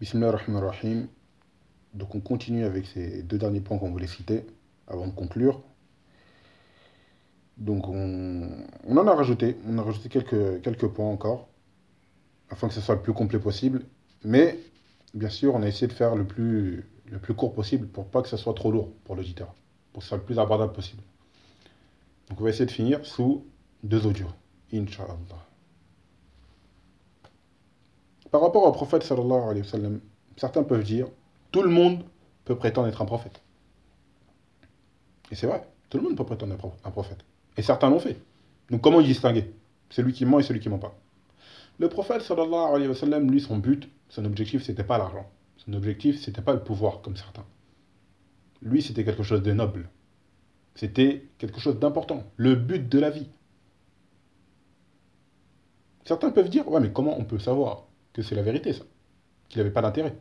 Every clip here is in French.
Bismillah ar-Rahman ar-Rahim. Donc on continue avec ces deux derniers points qu'on voulait citer avant de conclure. Donc on en a rajouté, quelques points encore, afin que ce soit le plus complet possible. Mais bien sûr, on a essayé de faire le plus court possible pour pas que ce soit trop lourd pour l'auditeur, pour que ce soit le plus abordable possible. Donc on va essayer de finir sous deux audios, Inch'Allah. Par rapport au prophète sallallahu alayhi wa sallam, certains peuvent dire, tout le monde peut prétendre être un prophète. Et c'est vrai, tout le monde peut prétendre être un prophète. Et certains l'ont fait. Donc comment distinguer celui qui ment et celui qui ment pas? Le prophète sallallahu alayhi wa sallam, lui, son but, son objectif, c'était pas l'argent. Son objectif, c'était pas le pouvoir, comme certains. Lui, c'était quelque chose de noble. C'était quelque chose d'important. Le but de la vie. Certains peuvent dire, ouais, mais comment on peut savoir que c'est la vérité, ça? Qu'il n'avait pas d'intérêt?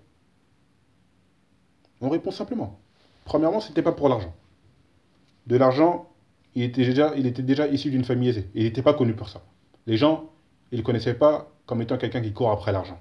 On répond simplement. Premièrement, c'était pas pour l'argent. De l'argent, il était déjà issu d'une famille aisée. Il n'était pas connu pour ça. Les gens, ils ne le connaissaient pas comme étant quelqu'un qui court après l'argent.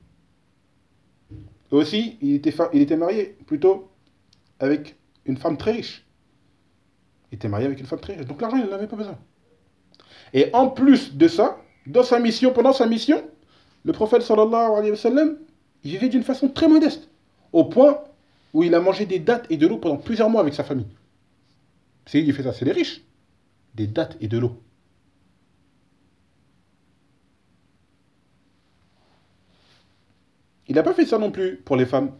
Et aussi, il était marié plutôt avec une femme très riche. Il était marié avec une femme très riche. Donc l'argent, il n'en avait pas besoin. Et en plus de ça, pendant sa mission, le prophète sallallahu alayhi wa sallam, il vivait d'une façon très modeste. Au point où il a mangé des dattes et de l'eau pendant plusieurs mois avec sa famille. C'est lui qui fait ça, c'est les riches. Des dattes et de l'eau. Il n'a pas fait ça non plus pour les femmes.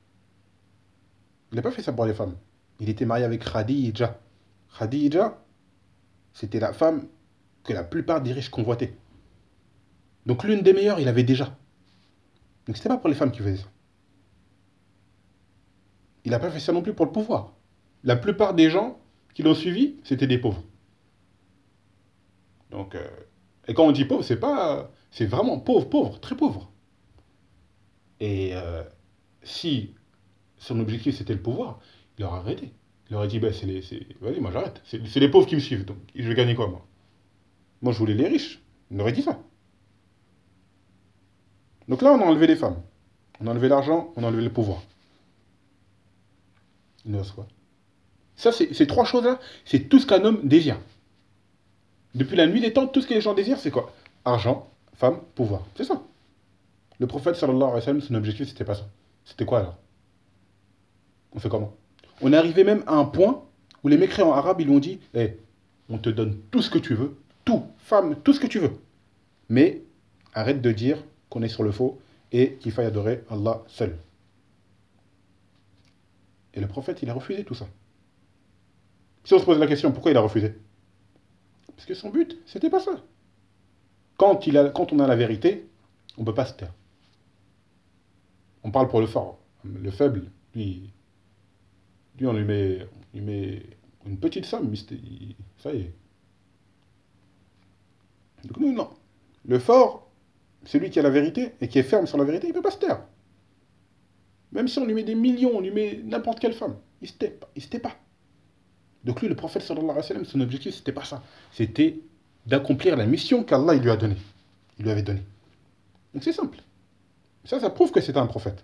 Il n'a pas fait ça pour les femmes. Il était marié avec Khadija. Khadija, c'était la femme que la plupart des riches convoitaient. Donc l'une des meilleures, il avait déjà. Donc c'était pas pour les femmes qu'il faisait ça. Il n'a pas fait ça non plus pour le pouvoir. La plupart des gens qui l'ont suivi, c'était des pauvres. Donc, et quand on dit pauvre, c'est vraiment pauvre, pauvre, très pauvre. Et si son objectif c'était le pouvoir, il aurait arrêté. Il aurait dit, bah, vas-y, moi j'arrête. C'est les pauvres qui me suivent, donc je vais gagner quoi, moi? Moi je voulais les riches. Il aurait dit ça. Donc là, on a enlevé les femmes. On a enlevé l'argent, on a enlevé le pouvoir. Il nous reste quoi? Ça, ces trois choses-là, c'est tout ce qu'un homme désire. Depuis la nuit des temps, tout ce que les gens désirent, c'est quoi? Argent, femme, pouvoir. C'est ça. Le prophète, sallallahu alayhi wa sallam, son objectif, c'était pas ça. C'était quoi alors? On fait comment? On est arrivé même à un point où les mécréants arabes, ils lui ont dit, hey, on te donne tout ce que tu veux, tout, femme, tout ce que tu veux. Mais arrête de dire qu'on est sur le faux et qu'il faille adorer Allah seul. Et le prophète, il a refusé tout ça. Si on se pose la question, pourquoi il a refusé? Parce que son but, c'était pas ça. Quand on a la vérité, on ne peut pas se taire. On parle pour le fort. Le faible, lui on lui met une petite somme, ça y est. Donc nous, non. Le fort, celui qui a la vérité et qui est ferme sur la vérité, il ne peut pas se taire. Même si on lui met des millions, on lui met n'importe quelle femme, il ne se tait pas. Donc lui, le prophète sallallahu alayhi wa sallam, son objectif, c'était pas ça. C'était d'accomplir la mission qu'Allah il lui a donnée. Il lui avait donnée. Donc c'est simple. Ça prouve que c'était un prophète.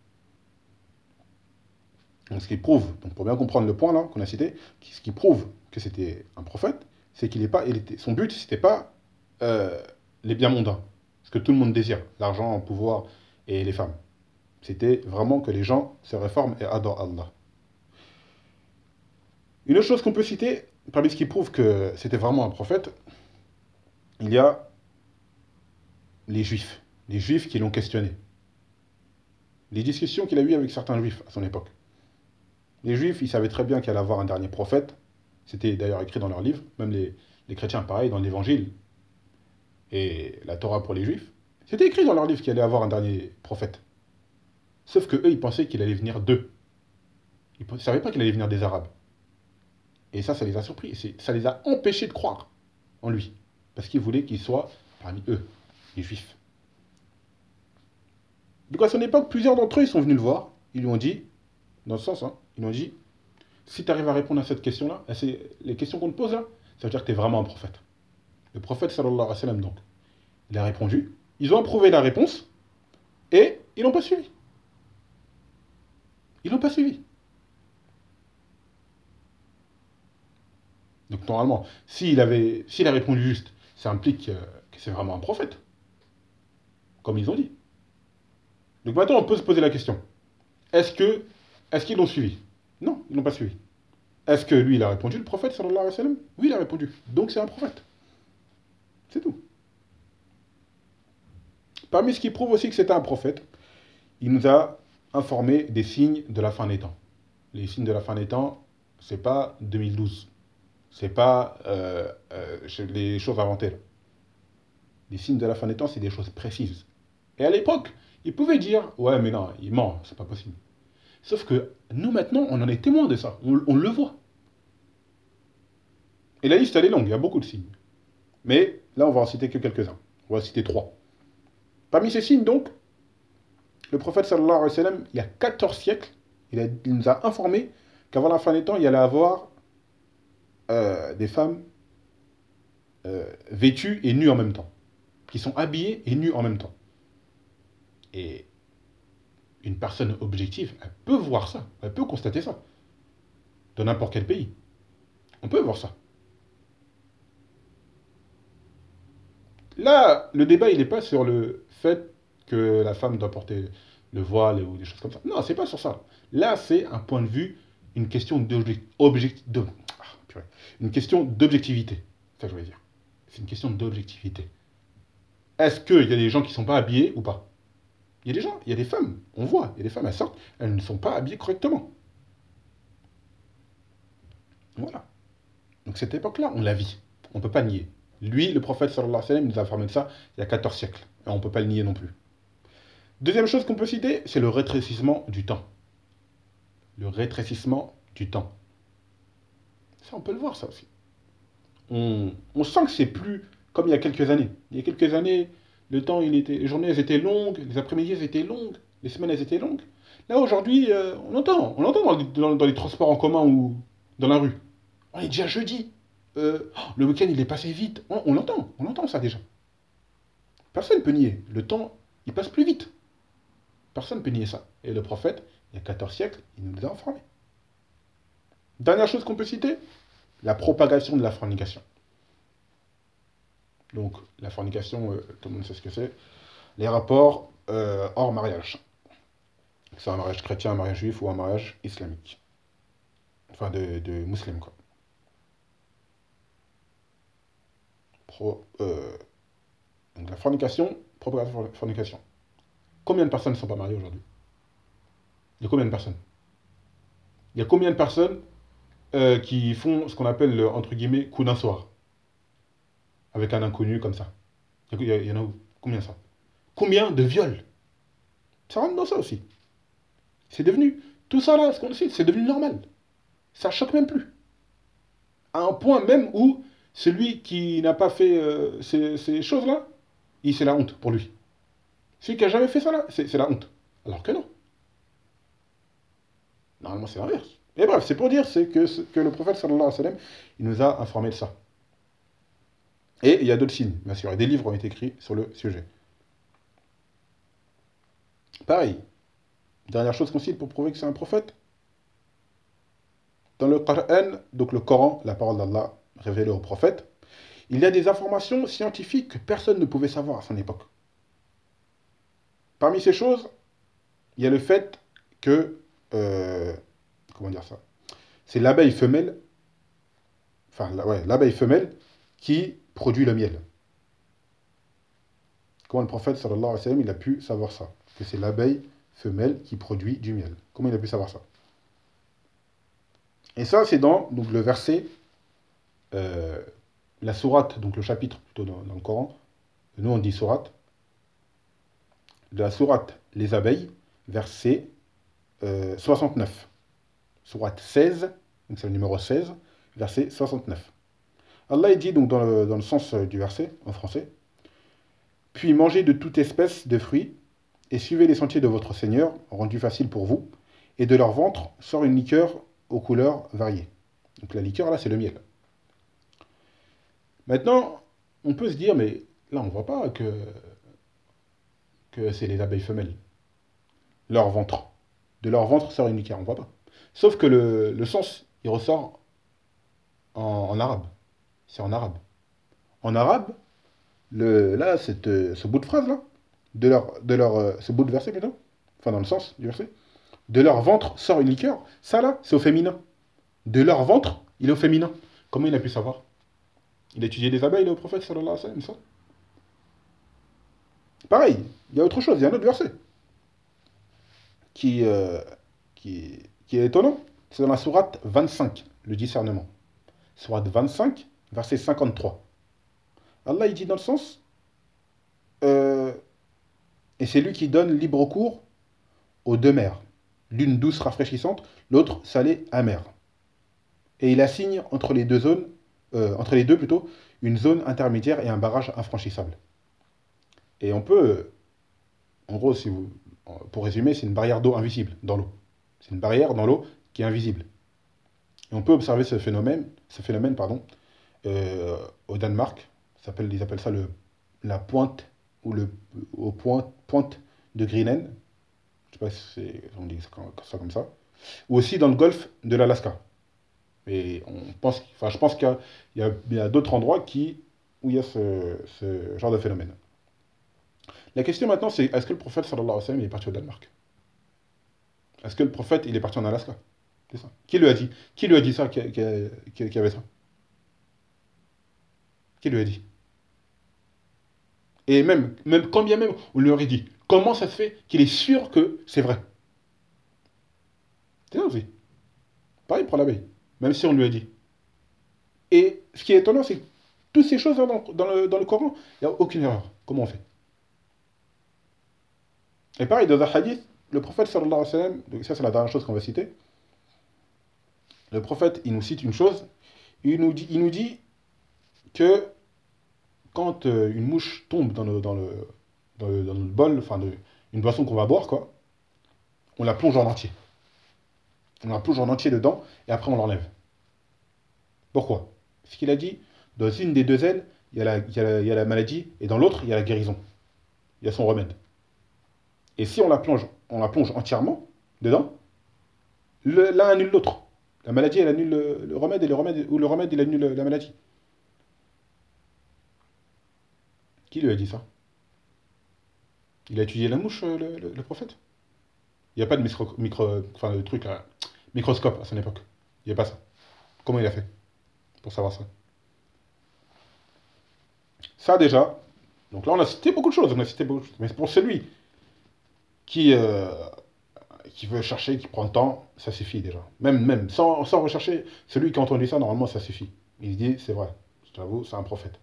Donc ce qui prouve, donc pour bien comprendre le point là qu'on a cité, ce qui prouve que c'était un prophète, c'est son but, c'était pas les biens mondains, ce que tout le monde désire, l'argent, le pouvoir et les femmes. C'était vraiment que les gens se réforment et adorent Allah. Une autre chose qu'on peut citer, parmi ce qui prouve que c'était vraiment un prophète, il y a les juifs. Les juifs qui l'ont questionné. Les discussions qu'il a eues avec certains juifs à son époque. Les juifs, ils savaient très bien qu'il allait avoir un dernier prophète. C'était d'ailleurs écrit dans leur livre. Même les chrétiens, pareil, dans l'évangile et la Torah pour les juifs. C'était écrit dans leur livre qu'il allait avoir un dernier prophète. Sauf que eux, ils pensaient qu'il allait venir d'eux. Ils ne savaient pas qu'il allait venir des Arabes. Et ça les a surpris. Ça les a empêchés de croire en lui. Parce qu'ils voulaient qu'il soit parmi eux, les juifs. Donc à son époque, plusieurs d'entre eux, ils sont venus le voir. Ils lui ont dit, dans ce sens, hein, ils lui ont dit, si tu arrives à répondre à cette question-là, c'est les questions qu'on te pose là, ça veut dire que tu es vraiment un prophète. Le prophète, sallallahu alayhi wa sallam, donc, il a répondu. Ils ont approuvé la réponse et ils n'ont pas suivi. Ils l'ont pas suivi. Donc normalement, s'il a répondu juste, ça implique que c'est vraiment un prophète, comme ils ont dit. Donc maintenant, on peut se poser la question. Est-ce que, est-ce qu'ils l'ont suivi? Non, ils l'ont pas suivi. Est-ce que lui, il a répondu, le prophète, sallallahu alayhi wa sallam? Oui, il a répondu. Donc c'est un prophète. C'est tout. Parmi ce qui prouve aussi que c'était un prophète, il nous a informé des signes de la fin des temps. Les signes de la fin des temps, c'est pas 2012. C'est pas les choses inventées. Là. Les signes de la fin des temps, c'est des choses précises. Et à l'époque, ils pouvaient dire, ouais, mais non, il ment, c'est pas possible. Sauf que nous, maintenant, on en est témoins de ça. On le voit. Et la liste, elle est longue, il y a beaucoup de signes. Mais là, on va en citer que quelques-uns. On va en citer trois. Parmi ces signes, donc, le prophète sallallahu alayhi wa sallam, il y a 14 siècles, il nous a informé qu'avant la fin des temps, il y allait avoir des femmes vêtues et nues en même temps. Qui sont habillées et nues en même temps. Et une personne objective, elle peut voir ça, elle peut constater ça. Dans n'importe quel pays. On peut voir ça. Là, le débat, il n'est pas sur le fait que la femme doit porter le voile ou des choses comme ça. Non, c'est pas sur ça. Là, c'est un point de vue, une question une question d'objectivité. C'est ça que je veux dire. C'est une question d'objectivité. Est-ce qu'il y a des gens qui ne sont pas habillés ou pas? Il y a des gens, il y a des femmes, on voit, il y a des femmes, elles sortent, elles ne sont pas habillées correctement. Voilà. Donc cette époque-là, on la vit. On ne peut pas nier. Lui, le prophète sallallahu alayhi wa sallam, nous a informé de ça il y a 14 siècles. Et on ne peut pas le nier non plus. Deuxième chose qu'on peut citer, c'est le rétrécissement du temps. Le rétrécissement du temps. Ça, on peut le voir, ça aussi. On sent que c'est plus comme il y a quelques années. Il y a quelques années, le temps, les journées, elles étaient longues, les après-midi, elles étaient longues, les semaines, elles étaient longues. Là, aujourd'hui, on entend dans les transports en commun ou dans la rue. On est déjà jeudi. Le week-end, il est passé vite. On entend ça déjà. Personne ne peut nier. Le temps, il passe plus vite. Personne ne peut nier ça. Et le prophète, il y a 14 siècles, il nous a informés. Dernière chose qu'on peut citer, la propagation de la fornication. Donc, la fornication, tout le monde sait ce que c'est. Les rapports hors mariage. Que c'est un mariage chrétien, un mariage juif ou un mariage islamique. Enfin, de musulmans, quoi. Donc, la fornication, propagation de la fornication. Combien de personnes ne sont pas mariées aujourd'hui? Il y a combien de personnes? Il y a combien de personnes qui font ce qu'on appelle, entre guillemets, coup d'un soir? Avec un inconnu comme ça. Il y en a combien ça? Combien de viols? Ça rentre dans ça aussi. C'est devenu, tout ça là, ce qu'on cite, c'est devenu normal. Ça choque même plus. À un point même où celui qui n'a pas fait ces choses-là, c'est la honte pour lui. Celui qui a jamais fait ça là, c'est la honte. Alors que non. Normalement, c'est l'inverse. Et bref, c'est pour dire que le prophète sallallahu alayhi wa sallam, il nous a informé de ça. Et il y a d'autres signes, bien sûr. Et des livres ont été écrits sur le sujet. Pareil. Dernière chose qu'on cite pour prouver que c'est un prophète. Dans le Coran, donc le Coran, la parole d'Allah révélée au prophète, il y a des informations scientifiques que personne ne pouvait savoir à son époque. Parmi ces choses, il y a le fait que, comment dire ça? C'est l'abeille femelle, l'abeille femelle qui produit le miel. Comment le prophète sallallahu alayhi wa sallam, il a pu savoir ça? Que c'est l'abeille femelle qui produit du miel. Comment il a pu savoir ça? Et ça, c'est dans donc, le verset, la sourate, donc le chapitre plutôt dans le Coran. Nous, on dit sourate. De la sourate Les abeilles, verset 69. Sourate 16, donc c'est le numéro 16, verset 69. Allah il dit donc dans le sens du verset, en français, puis mangez de toute espèce de fruits et suivez les sentiers de votre Seigneur, rendus faciles pour vous, et de leur ventre sort une liqueur aux couleurs variées. Donc la liqueur là, c'est le miel. Maintenant, on peut se dire, mais là, on ne voit pas que c'est les abeilles femelles. Leur ventre. De leur ventre sort une liqueur. On voit pas. Sauf que le sens, il ressort en arabe. C'est en arabe. En arabe, ce bout de phrase là, ce bout de verset plutôt, enfin dans le sens du verset, de leur ventre sort une liqueur. Ça là, c'est au féminin. De leur ventre, il est au féminin. Comment il a pu savoir? Il a étudié les abeilles, le prophète sallallahu alayhi wa sallam, ça. Pareil, il y a autre chose, il y a un autre verset qui, euh, qui est étonnant. C'est dans la sourate 25, le discernement. Sourate 25, verset 53. Allah, il dit dans le sens, euh, et c'est lui qui donne libre cours aux deux mers, l'une douce rafraîchissante, l'autre salée amère. Et il assigne entre les deux plutôt, une zone intermédiaire et un barrage infranchissable. Et on peut, en gros, pour résumer, c'est une barrière d'eau invisible dans l'eau. C'est une barrière dans l'eau qui est invisible. Et on peut observer ce phénomène, pardon, au Danemark. Ils appellent ça la pointe ou pointe de Greenland. Je sais pas si on dit ça comme ça. Ou aussi dans le golfe de l'Alaska. Et je pense qu'il y a d'autres endroits où il y a ce genre de phénomène. La question maintenant, c'est est-ce que le prophète sallallahu alayhi wa sallam il est parti au Danemark? Est-ce que le prophète il est parti en Alaska? C'est ça. Qui lui a dit? Qui lui a dit ça, qu'il y avait ça? Qui lui a dit? Et même quand bien même on lui aurait dit, comment ça se fait qu'il est sûr que c'est vrai? C'est ça aussi. Pareil pour l'abeille. Même si on lui a dit. Et ce qui est étonnant, c'est que toutes ces choses dans le Coran, il n'y a aucune erreur. Comment on fait? Et pareil, dans un hadith, le prophète sallallahu alayhi wa sallam, donc ça c'est la dernière chose qu'on va citer, le prophète, il nous cite une chose, il nous dit que quand une mouche tombe dans le bol, enfin une boisson qu'on va boire, quoi, on la plonge en entier. On la plonge en entier dedans, et après on l'enlève. Pourquoi? Ce qu'il a dit, dans une des deux ailes, il y a la maladie, et dans l'autre, il y a la guérison. Il y a son remède. Et si on la plonge entièrement dedans, l'un annule l'autre. La maladie, elle annule le remède, ou le remède, il annule la maladie. Qui lui a dit ça? Il a étudié la mouche, le prophète? Il n'y a pas de enfin, le truc, là, microscope à son époque. Il n'y a pas ça. Comment il a fait pour savoir ça? Ça déjà. Donc là, on a cité beaucoup de choses. Mais pour celui qui, euh, qui veut chercher, qui prend le temps, ça suffit déjà. Même sans rechercher, celui qui a entendu ça, normalement, ça suffit. Il se dit, c'est vrai. Je t'avoue, c'est un prophète.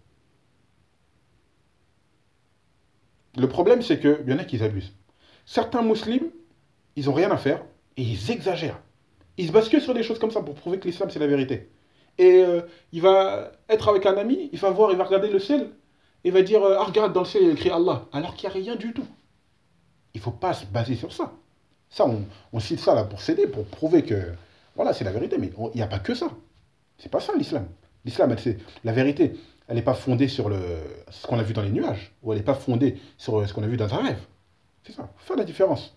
Le problème, c'est qu'il y en a qui abusent. Certains musulmans, ils ont rien à faire et ils exagèrent. Ils se basent que sur des choses comme ça pour prouver que l'islam, c'est la vérité. Et il va être avec un ami, il va regarder le ciel, et il va dire ah, regarde, dans le ciel, il y a écrit Allah, alors qu'il n'y a rien du tout. Il ne faut pas se baser sur ça. Ça, on cite ça là pour s'aider, pour prouver que voilà, c'est la vérité, mais il n'y a pas que ça. C'est pas ça l'islam. L'islam, la vérité, elle n'est pas fondée sur ce qu'on a vu dans les nuages, ou elle n'est pas fondée sur ce qu'on a vu dans un rêve. C'est ça, faut faire la différence.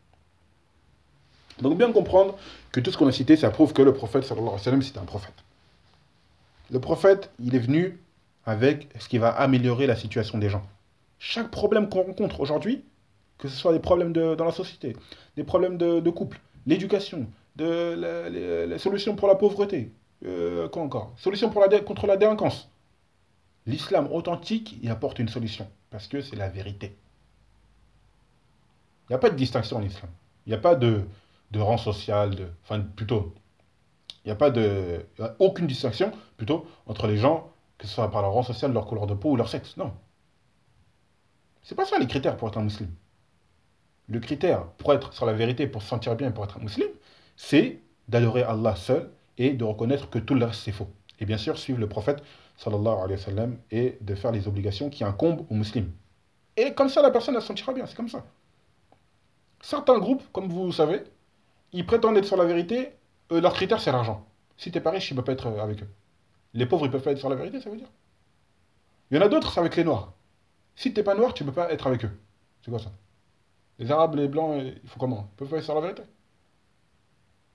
Donc bien comprendre que tout ce qu'on a cité, ça prouve que le prophète, sallallahu alayhi wa sallam, c'était un prophète. Le prophète, il est venu avec ce qui va améliorer la situation des gens. Chaque problème qu'on rencontre aujourd'hui, que ce soit des problèmes dans la société, des problèmes de couple, l'éducation, les solutions pour la pauvreté, quoi encore? Solution contre la délinquance. L'islam authentique y apporte une solution, parce que c'est la vérité. Il n'y a pas de distinction en islam. Il n'y a pas de rang social, enfin plutôt, il y a aucune distinction plutôt entre les gens, que ce soit par leur rang social, leur couleur de peau ou leur sexe. Non. C'est pas ça les critères pour être un musulman. Le critère pour être sur la vérité, pour se sentir bien, pour être un musulman, c'est d'adorer Allah seul et de reconnaître que tout le reste c'est faux. Et bien sûr, suivre le prophète sallallahu alayhi wa sallam et de faire les obligations qui incombent aux musulmans. Et comme ça, la personne elle se sentira bien, c'est comme ça. Certains groupes, comme vous savez, ils prétendent être sur la vérité, leur critère c'est l'argent. Si t'es pas riche, tu peux pas être avec eux. Les pauvres, ils peuvent pas être sur la vérité, ça veut dire. Il y en a d'autres, c'est avec les noirs. Si t'es pas noir, tu peux pas être avec eux. C'est quoi ça? Les arabes, les blancs, il faut comment? Ils peuvent pas être sur la vérité.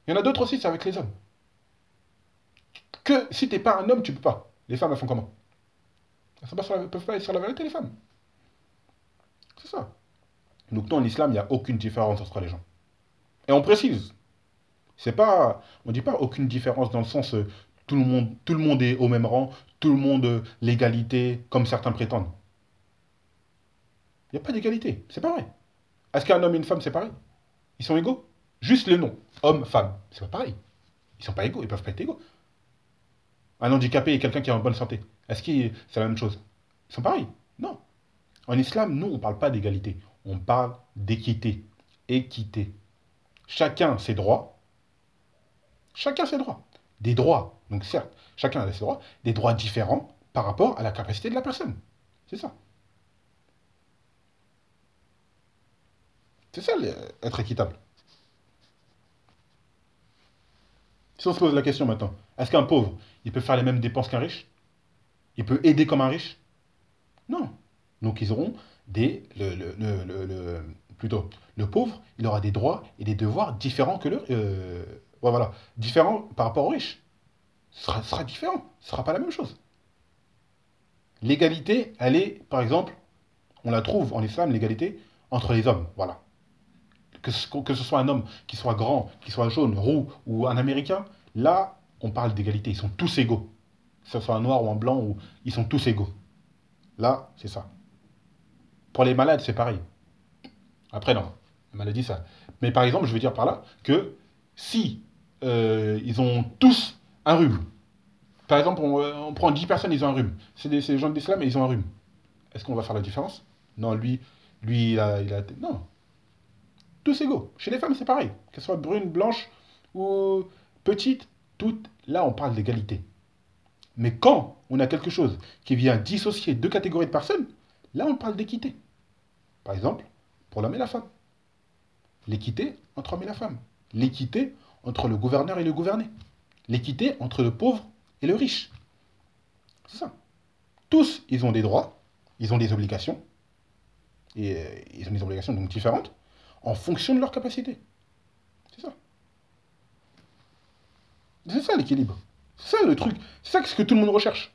Il y en a d'autres aussi, c'est avec les hommes. Que si t'es pas un homme, tu peux pas. Les femmes, elles font comment? Elles peuvent pas être sur la vérité, les femmes. C'est ça. Donc, non, en islam, il n'y a aucune différence entre les gens. Et on précise. C'est pas, on dit pas aucune différence dans le sens tout le monde est au même rang, tout le monde l'égalité, comme certains prétendent. Il n'y a pas d'égalité, c'est pas vrai. Est-ce qu'un homme et une femme, c'est pareil? Ils sont égaux? Juste le nom, homme, femme, c'est pas pareil. Ils sont pas égaux, ils peuvent pas être égaux. Un handicapé et quelqu'un qui est en bonne santé, est-ce que c'est la même chose? Ils sont pareils? Non. En islam, nous, on parle pas d'égalité, on parle d'équité. Équité. Chacun ses droits, chacun ses droits. Des droits, donc certes, chacun a ses droits, des droits différents par rapport à la capacité de la personne. C'est ça. C'est ça, être équitable. Si on se pose la question maintenant, est-ce qu'un pauvre, il peut faire les mêmes dépenses qu'un riche? Il peut aider comme un riche? Non. Donc ils auront plutôt, le pauvre, il aura des droits et des devoirs différents que ouais, voilà, différents par rapport au riche. Ce sera différent, ce ne sera pas la même chose. L'égalité, elle est, par exemple, on la trouve en islam, l'égalité entre les hommes. Voilà. Que ce soit un homme qui soit grand, qui soit jaune, roux ou un américain, là, on parle d'égalité. Ils sont tous égaux. Que ce soit un noir ou un blanc, ils sont tous égaux. Là, c'est ça. Pour les malades, c'est pareil. Après, non. La maladie, ça. Mais par exemple, je veux dire par là que si ils ont tous un rhume, par exemple, on prend 10 personnes, ils ont un rhume. C'est des gens de l'islam et ils ont un rhume. Est-ce qu'on va faire la différence? Non, lui non, tous égaux. Chez les femmes, c'est pareil. Qu'elles soient brunes, blanches ou petites, toutes, là, on parle d'égalité. Mais quand on a quelque chose qui vient dissocier deux catégories de personnes, là, on parle d'équité. Par exemple, pour l'homme et la femme. L'équité entre l'homme et la femme. L'équité entre le gouverneur et le gouverné. L'équité entre le pauvre et le riche. C'est ça. Tous, ils ont des droits, ils ont des obligations, et ils ont des obligations donc différentes, en fonction de leur capacité. C'est ça. C'est ça l'équilibre. C'est ça le truc. C'est ça ce que tout le monde recherche.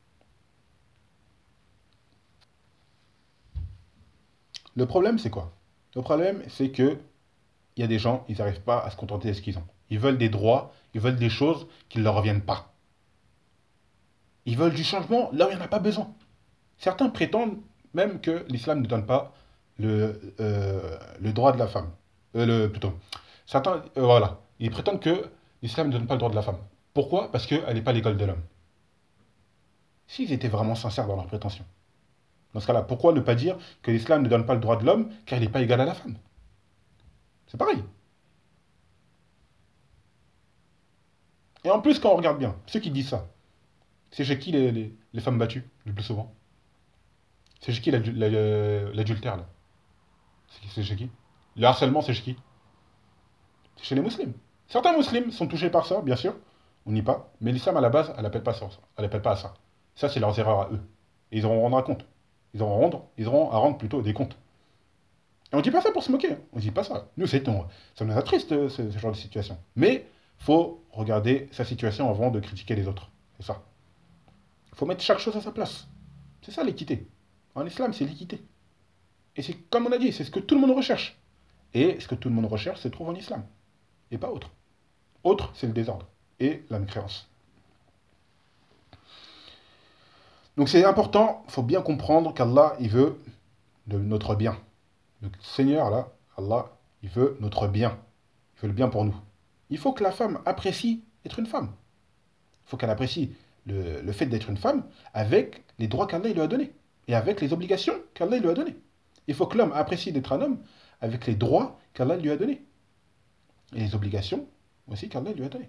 Le problème, c'est quoi? Le problème, c'est que il y a des gens, ils n'arrivent pas à se contenter de ce qu'ils ont. Ils veulent des droits, ils veulent des choses qui ne leur reviennent pas. Ils veulent du changement là où il n'y en a pas besoin. Certains prétendent même que l'islam ne donne pas le droit de la femme. Plutôt. Certains, voilà. Ils prétendent que l'islam ne donne pas le droit de la femme. Pourquoi? Parce qu'elle n'est pas l'école de l'homme. S'ils étaient vraiment sincères dans leurs prétentions. Dans ce cas-là, pourquoi ne pas dire que l'islam ne donne pas le droit de l'homme car il n'est pas égal à la femme? C'est pareil. Et en plus, quand on regarde bien, ceux qui disent ça, c'est chez qui les femmes battues, le plus souvent? C'est chez qui l'adultère, là? C'est chez qui? Le harcèlement, c'est chez qui? C'est chez les musulmans. Certains musulmans sont touchés par ça, bien sûr, on n'y pas, mais l'islam, à la base, elle n'appelle pas ça. Elle appelle pas à ça. Ça, c'est leurs erreurs à eux. Et ils auront à rendre un compte. Ils auront à rendre plutôt des comptes. Et on dit pas ça pour se moquer, hein. On dit pas ça. Nous, ça nous attriste, ce genre de situation. Mais faut regarder sa situation avant de critiquer les autres. C'est ça. Il faut mettre chaque chose à sa place. C'est ça l'équité. En islam, c'est l'équité. Et c'est comme on a dit, c'est ce que tout le monde recherche. Et ce que tout le monde recherche se trouve en islam. Et pas autre. Autre, c'est le désordre. Et la mécréance. Donc c'est important, il faut bien comprendre qu'Allah, il veut de notre bien. Le Seigneur, là, Allah, il veut notre bien. Il veut le bien pour nous. Il faut que la femme apprécie être une femme. Il faut qu'elle apprécie le fait d'être une femme avec les droits qu'Allah lui a donnés. Et avec les obligations qu'Allah lui a données. Il faut que l'homme apprécie d'être un homme avec les droits qu'Allah lui a donnés. Et les obligations aussi qu'Allah lui a données.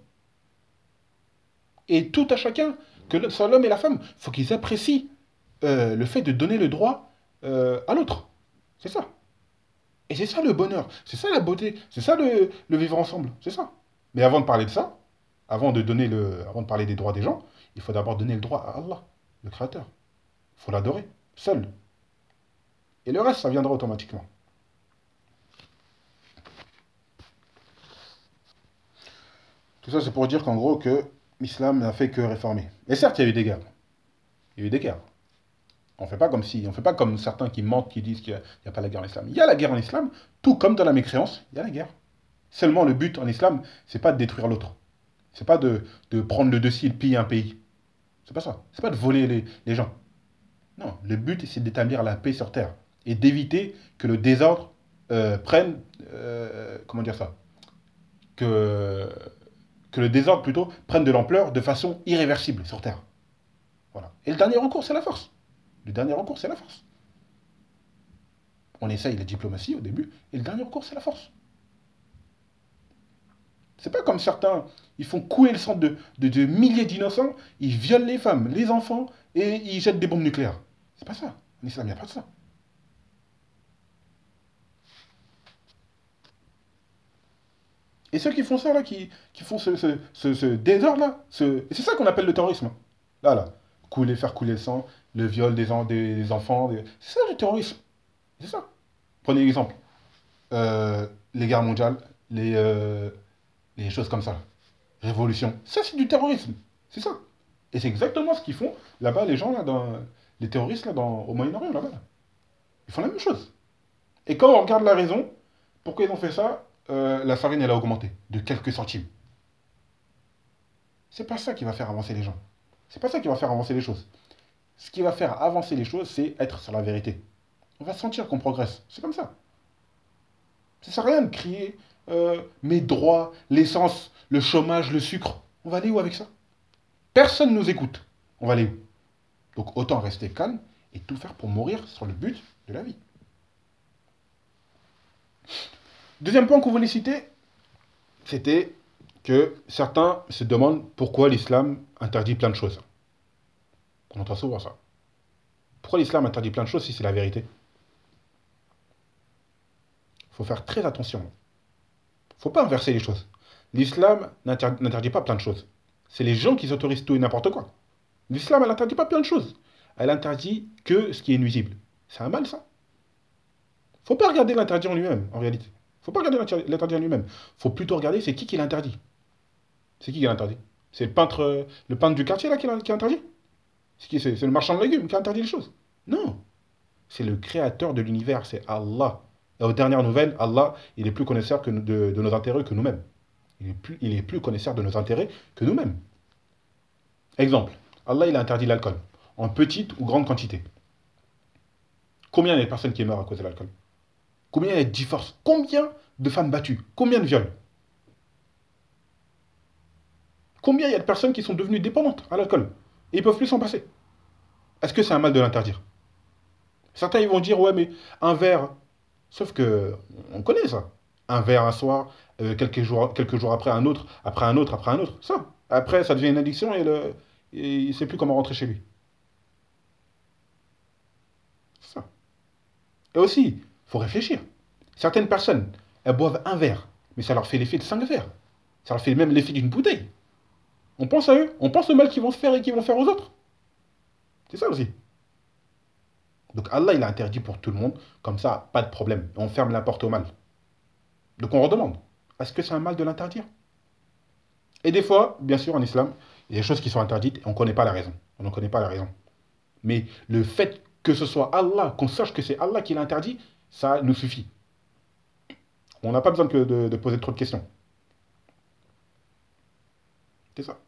Et tout à chacun, que ce soit l'homme et la femme, il faut qu'ils apprécient le fait de donner le droit à l'autre. C'est ça. Et c'est ça le bonheur, c'est ça la beauté, c'est ça le vivre ensemble, c'est ça. Mais avant de parler de ça, avant de parler des droits des gens, il faut d'abord donner le droit à Allah, le Créateur. Il faut l'adorer, seul. Et le reste, ça viendra automatiquement. Tout ça, c'est pour dire qu'en gros, que l'islam n'a fait que réformer. Et certes, il y a eu des guerres. Il y a eu des guerres. On fait pas comme certains qui mentent, qui disent qu'il n'y a pas la guerre en islam. Il y a la guerre en islam, tout comme dans la mécréance, il y a la guerre. Seulement, le but en islam, c'est pas de détruire l'autre. C'est pas de prendre le dessus et de piller un pays. C'est pas ça. C'est pas de voler les gens. Non, le but, c'est d'établir la paix sur Terre et d'éviter que le désordre prenne... comment dire ça? Que, que le désordre, plutôt, prenne de l'ampleur de façon irréversible sur Terre. Voilà. Et le dernier recours, c'est la force. Le dernier recours, c'est la force. On essaye la diplomatie au début, et le dernier recours, c'est la force. C'est pas comme certains, ils font couler le sang de milliers d'innocents, ils violent les femmes, les enfants, et ils jettent des bombes nucléaires. C'est pas ça. En islam, il n'y a pas de ça. Et ceux qui font ça, là, qui font ce désordre-là, c'est ça qu'on appelle le terrorisme. Là, là. Faire couler le sang, le viol des enfants. C'est ça le terrorisme. C'est ça. Prenez l'exemple. Les guerres mondiales, les choses comme ça. Révolution. Ça, c'est du terrorisme. C'est ça. Et c'est exactement ce qu'ils font là-bas, les gens, là, les terroristes, là, au Moyen-Orient, là-bas. Ils font la même chose. Et quand on regarde la raison, pourquoi ils ont fait ça, la farine, elle a augmenté de quelques centimes. C'est pas ça qui va faire avancer les gens. C'est pas ça qui va faire avancer les choses. Ce qui va faire avancer les choses, c'est être sur la vérité. On va sentir qu'on progresse. C'est comme ça. Ça sert à rien de crier mes droits, l'essence, le chômage, le sucre. On va aller où avec ça? Personne ne nous écoute. On va aller où? Donc autant rester calme et tout faire pour mourir sur le but de la vie. Deuxième point qu'on voulait citer, c'était que certains se demandent pourquoi l'islam interdit plein de choses. On entend souvent ça. Pourquoi l'islam interdit plein de choses si c'est la vérité? Il faut faire très attention. Il ne faut pas inverser les choses. L'islam n'interdit pas plein de choses. C'est les gens qui s'autorisent tout et n'importe quoi. L'islam, elle n'interdit pas plein de choses. Elle interdit que ce qui est nuisible. C'est un mal, ça. Il ne faut pas regarder l'interdit en lui-même, en réalité. Il ne faut pas regarder l'interdit en lui-même. Il faut plutôt regarder c'est qui l'interdit. C'est qui l'interdit? C'est le peintre du quartier, là, qui l'interdit? C'est qui? C'est le marchand de légumes qui a interdit les choses? Non. C'est le créateur de l'univers, c'est Allah. Et aux dernières nouvelles, Allah, il est plus connaisseur de nos intérêts que nous-mêmes. Il est plus connaisseur de nos intérêts que nous-mêmes. Exemple, Allah, il a interdit l'alcool, en petite ou grande quantité. Combien il y a de personnes qui meurent à cause de l'alcool? Combien il y a de divorces? Combien de femmes battues? Combien de viols? Combien il y a de personnes qui sont devenues dépendantes à l'alcool? Et ils ne peuvent plus s'en passer. Est-ce que c'est un mal de l'interdire? Certains, ils vont dire, ouais, mais un verre. Sauf que, on connaît ça. Un verre un soir, quelques jours après un autre, après un autre, après un autre. Ça. Après, ça devient une addiction et il ne sait plus comment rentrer chez lui. C'est ça. Et aussi, il faut réfléchir. Certaines personnes, elles boivent un verre, mais ça leur fait l'effet de 5 verres. Ça leur fait même l'effet d'une bouteille. On pense à eux, on pense au mal qu'ils vont se faire et qu'ils vont faire aux autres. C'est ça aussi. Donc Allah, il a interdit pour tout le monde, comme ça, pas de problème. On ferme la porte au mal. Donc on redemande, est-ce que c'est un mal de l'interdire? Et des fois, bien sûr, en islam, il y a des choses qui sont interdites et on ne connaît pas la raison. On n'en connaît pas la raison. Mais le fait que ce soit Allah, qu'on sache que c'est Allah qui l'a interdit, ça nous suffit. On n'a pas besoin de poser trop de questions. C'est ça.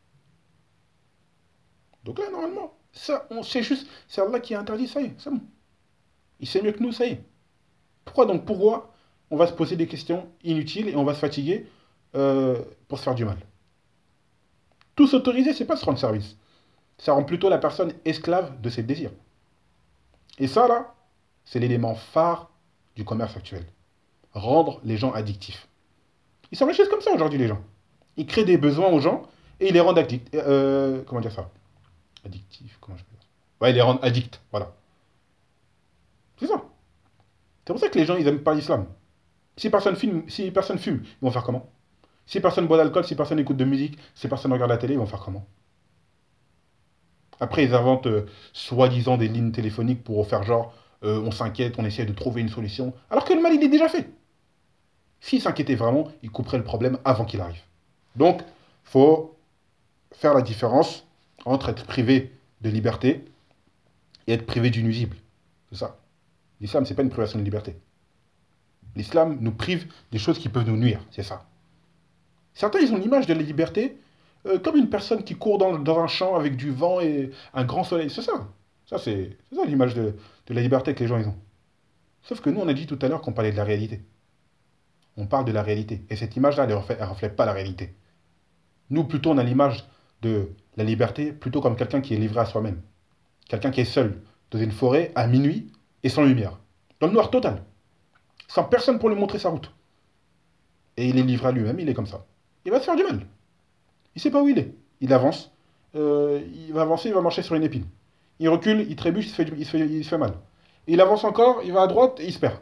Donc là, normalement, ça, on sait juste, c'est Allah qui a interdit, ça y est, c'est bon. Il sait mieux que nous, ça y est. Pourquoi on va se poser des questions inutiles et on va se fatiguer pour se faire du mal? Tout s'autoriser, c'est pas se rendre service. Ça rend plutôt la personne esclave de ses désirs. Et ça, là, c'est l'élément phare du commerce actuel. Rendre les gens addictifs. Ils s'enrichissent comme ça aujourd'hui, les gens. Ils créent des besoins aux gens et ils les rendent addicts. Comment dire ça? Addictifs, comment je peux dire ça? Ouais, ils les rendent addicts, voilà. C'est ça. C'est pour ça que les gens, ils aiment pas l'islam. Si personne fume, ils vont faire comment? Si personne boit d'alcool, si personne écoute de musique, si personne regarde la télé, ils vont faire comment? Après, ils inventent soi-disant des lignes téléphoniques pour faire genre, on s'inquiète, on essaie de trouver une solution, alors que le mal, il est déjà fait. S'ils s'inquiétaient vraiment, ils couperaient le problème avant qu'il arrive. Donc, faut faire la différence entre être privé de liberté et être privé du nuisible. C'est ça. L'islam, c'est pas une privation de liberté. L'islam nous prive des choses qui peuvent nous nuire. C'est ça. Certains, ils ont l'image de la liberté comme une personne qui court dans un champ avec du vent et un grand soleil. C'est ça. C'est ça l'image de la liberté que les gens ils ont. Sauf que nous, on a dit tout à l'heure qu'on parlait de la réalité. On parle de la réalité. Et cette image-là, elle reflète pas la réalité. Nous, plutôt, on a l'image de la liberté plutôt comme quelqu'un qui est livré à soi-même. Quelqu'un qui est seul, dans une forêt, à minuit, et sans lumière. Dans le noir total. Sans personne pour lui montrer sa route. Et il est livré à lui-même, il est comme ça. Il va se faire du mal. Il sait pas où il est. Il avance. Il va avancer, il va marcher sur une épine. Il recule, il trébuche, il se fait mal. Il avance encore, il va à droite et il se perd.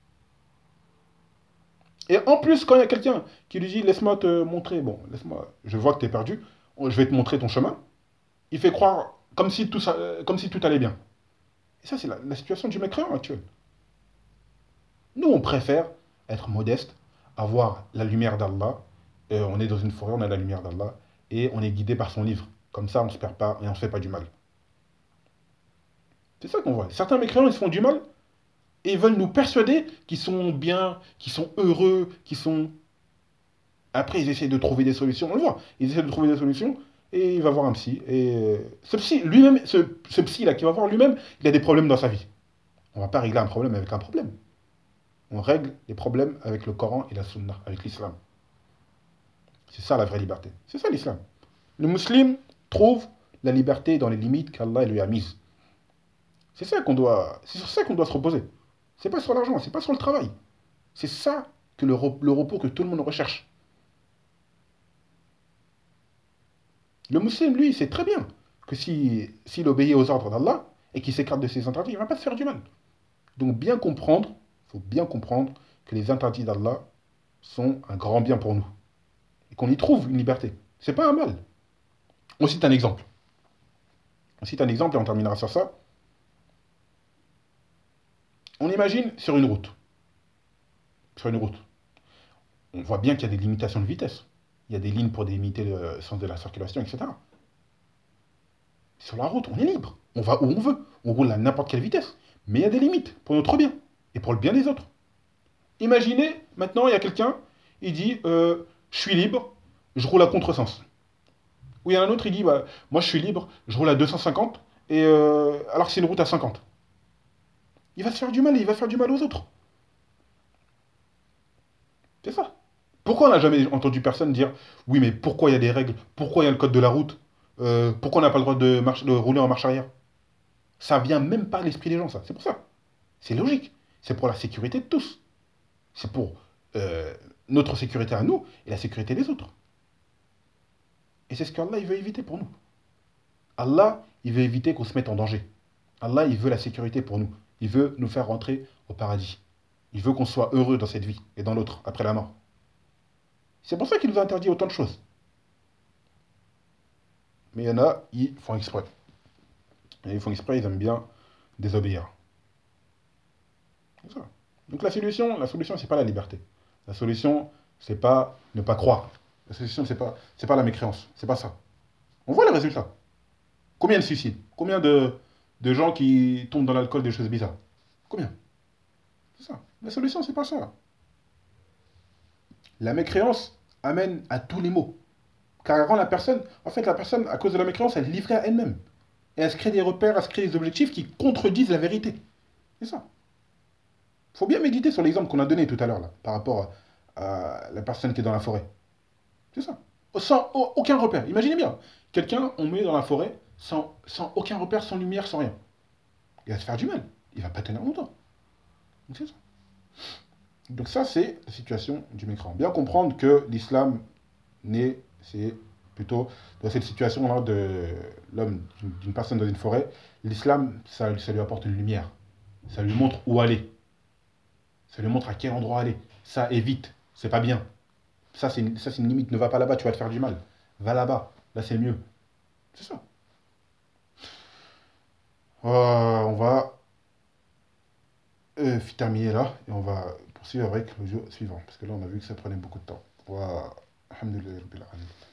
Et en plus, quand il y a quelqu'un qui lui dit laisse-moi te montrer, bon, laisse-moi, je vois que tu es perdu, je vais te montrer ton chemin, il fait croire comme si tout allait bien. Et ça, c'est la situation du mécréant actuel. Nous, on préfère être modeste, avoir la lumière d'Allah. On est dans une forêt, on a la lumière d'Allah, et on est guidé par son livre. Comme ça, on ne se perd pas et on ne se fait pas du mal. C'est ça qu'on voit. Certains mécréants, ils se font du mal et ils veulent nous persuader qu'ils sont bien, qu'ils sont heureux, qu'ils sont... Après, ils essaient de trouver des solutions. On le voit. Ils essaient de trouver des solutions et il va voir un psy. Et ce psy, lui-même, ce psy-là qui va voir lui-même, il a des problèmes dans sa vie. On ne va pas régler un problème avec un problème. On règle les problèmes avec le Coran et la Sunna, avec l'islam. C'est ça la vraie liberté. C'est ça l'islam. Le musulman trouve la liberté dans les limites qu'Allah lui a mises. C'est sur ça qu'on doit se reposer. C'est pas sur l'argent, c'est pas sur le travail. C'est ça que le repos que tout le monde recherche. Le musulman, lui, sait très bien que s'il obéit aux ordres d'Allah et qu'il s'écarte de ses interdits, il ne va pas se faire du mal. Donc il faut bien comprendre que les interdits d'Allah sont un grand bien pour nous. Et qu'on y trouve une liberté. C'est pas un mal. On cite un exemple. On cite un exemple et on terminera sur ça. On imagine sur une route. Sur une route. On voit bien qu'il y a des limitations de vitesse. Il y a des lignes pour délimiter le sens de la circulation, etc. Sur la route, on est libre. On va où on veut. On roule à n'importe quelle vitesse. Mais il y a des limites pour notre bien et pour le bien des autres. Imaginez, maintenant, il y a quelqu'un, il dit je suis libre, je roule à contresens. Ou il y en a un autre, il dit bah, moi je suis libre, je roule à 250, et, alors que c'est une route à 50. Il va se faire du mal et il va faire du mal aux autres. C'est ça. Pourquoi on n'a jamais entendu personne dire oui, mais pourquoi il y a des règles? Pourquoi il y a le code de la route? Pourquoi on n'a pas le droit de rouler en marche arrière? Ça vient même pas à l'esprit des gens, ça. C'est pour ça. C'est logique. C'est pour la sécurité de tous. C'est pour notre sécurité à nous et la sécurité des autres. Et c'est ce qu'Allah il veut éviter pour nous. Allah, il veut éviter qu'on se mette en danger. Allah, il veut la sécurité pour nous. Il veut nous faire rentrer au paradis. Il veut qu'on soit heureux dans cette vie et dans l'autre, après la mort. C'est pour ça qu'il nous a interdit autant de choses. Mais il y en a, ils font exprès. Et ils font exprès, ils aiment bien désobéir. C'est ça. Donc la solution, c'est pas la liberté. La solution, c'est pas ne pas croire. La solution, c'est pas la mécréance. C'est pas ça. On voit les résultats. Combien de suicides? Combien de gens qui tombent dans l'alcool, des choses bizarres? Combien? C'est ça. La solution, c'est pas ça. La mécréance amène à tous les maux. Car elle rend la personne, en fait, la personne, à cause de la mécréance, elle est livrée à elle-même. Et elle se crée des repères, elle se crée des objectifs qui contredisent la vérité. C'est ça. Il faut bien méditer sur l'exemple qu'on a donné tout à l'heure, là, par rapport à la personne qui est dans la forêt. C'est ça. Sans aucun repère. Imaginez bien, quelqu'un, on met dans la forêt, sans aucun repère, sans lumière, sans rien. Il va se faire du mal. Il va pas tenir longtemps. Donc c'est ça. Donc ça, c'est la situation du mécréant. Bien comprendre que l'islam c'est plutôt dans cette situation-là de l'homme, d'une personne dans une forêt, l'islam, ça lui apporte une lumière. Ça lui montre où aller. Ça lui montre à quel endroit aller. Ça évite. C'est pas bien. Ça, c'est une limite. Ne va pas là-bas, tu vas te faire du mal. Va là-bas. Là, c'est mieux. C'est ça. On va terminer là et on va poursuivre avec le jeu suivant. Parce que là, on a vu que ça prenait beaucoup de temps. Alhamdulillah.